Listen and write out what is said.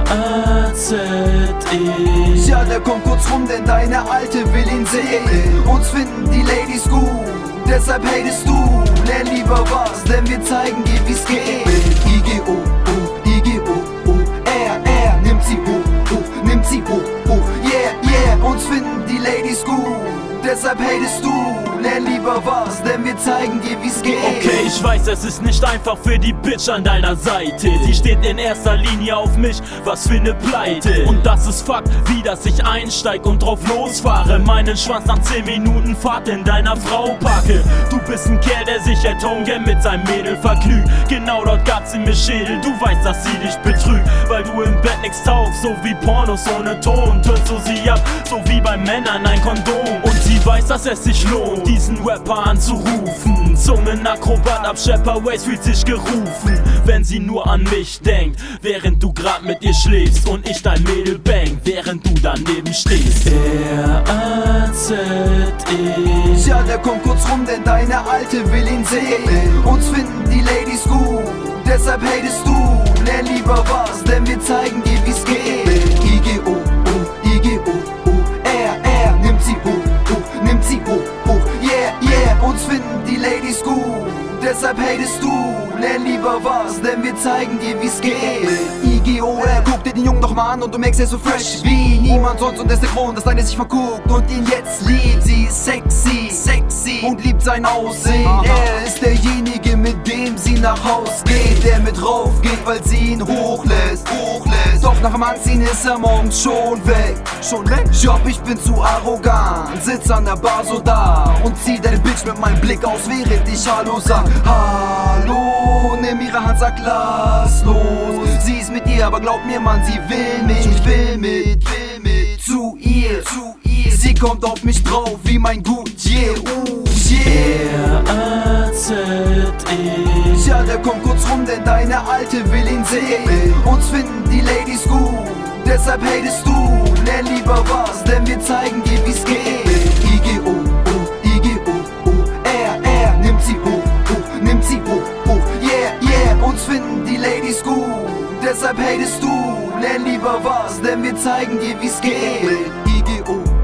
R-A-Z-E. Ja, der kommt kurz rum, denn deine Alte will ihn sehen. Uns finden die Ladies gut, deshalb hatest du. Lern lieber was, denn wir zeigen dir, wie's geht. I-G-O, I-G-O-O-R-R. Nimmt sie hoch, nimmt sie hoch, yeah, yeah. Uns finden die Ladies gut, deshalb hatest du. Lern lieber was, denn wir zeigen dir, wie's geht. Okay, ich weiß, es ist nicht einfach für die Bitch an deiner Seite. Sie steht in erster Linie auf mich, was für ne Pleite. Und das ist Fakt, wie dass ich einsteig und drauf losfahre. Meinen Schwanz nach 10 Minuten Fahrt in deiner Frau packe. Du bist ein Kerl, der sich at home gern mit seinem Mädel vergnügt. Genau dort gab sie mir Schädel, du weißt, dass sie dich betrügt. Weil du im Bett nix taugst, so wie Pornos ohne Ton. Tönst du sie ab, so wie bei Männern ein Kondom. Und sie weiß, dass es sich lohnt, diesen Rapper anzurufen. Zungenakrobat ab Shepperway fühlt sich gerufen. Wenn sie nur an mich denkt, während du grad mit ihr schläfst und ich dein Mädel bang, während du daneben stehst. R-A-Z-E. Ja, der kommt kurz rum, denn deine Alte will ihn sehen. Uns finden die Ladies gut, deshalb hatest du. Lern lieber was, denn wir zeigen dir, wie's geht. I-G-O, I-G-O-O-R-R. Nimmt sie hoch, nimmt sie hoch, yeah, yeah. Uns finden die Ladies gut, deshalb hatest du. Lern lieber was, denn wir zeigen dir, wie's geht. I-G-O-R. Guck dir den Jungen doch mal an und du merkst, er ist so fresh wie niemand sonst. Und das ist der Grund, dass deine sich verguckt und ihn jetzt liebt. Sie ist sexy, sexy und liebt sein Aussehen. Er ist derjenige, mit dem sie nach Haus geht, der mit rauf geht, weil sie ihn hochlässt. Doch nach dem Anziehen ist er morgens schon weg. Job, ich bin zu arrogant, sitz an der Bar so da und zieh deine Bitch mit meinem Blick aus, während ich Hallo sag. Hallo, nimm ihre Hand, sag lass los. Sie ist mit dir, aber glaub mir, Mann, sie will mich. Ich will mit zu ihr. Sie kommt auf mich drauf wie mein Gut, yeah, yeah. R-A-Z-E. Ja, der kommt kurz rum, denn deine Alte will ihn sehen. Uns finden die Ladies gut, deshalb hatest du. Lern lieber was, denn wir zeigen dir, wie's geht. I-G-O, I-G-O-O-R-R. Nimmt sie hoch, nimmt sie hoch, yeah, yeah. Uns finden die Ladies gut, deshalb hatest du. Lern lieber was, denn wir zeigen dir, wie's geht. I-G-O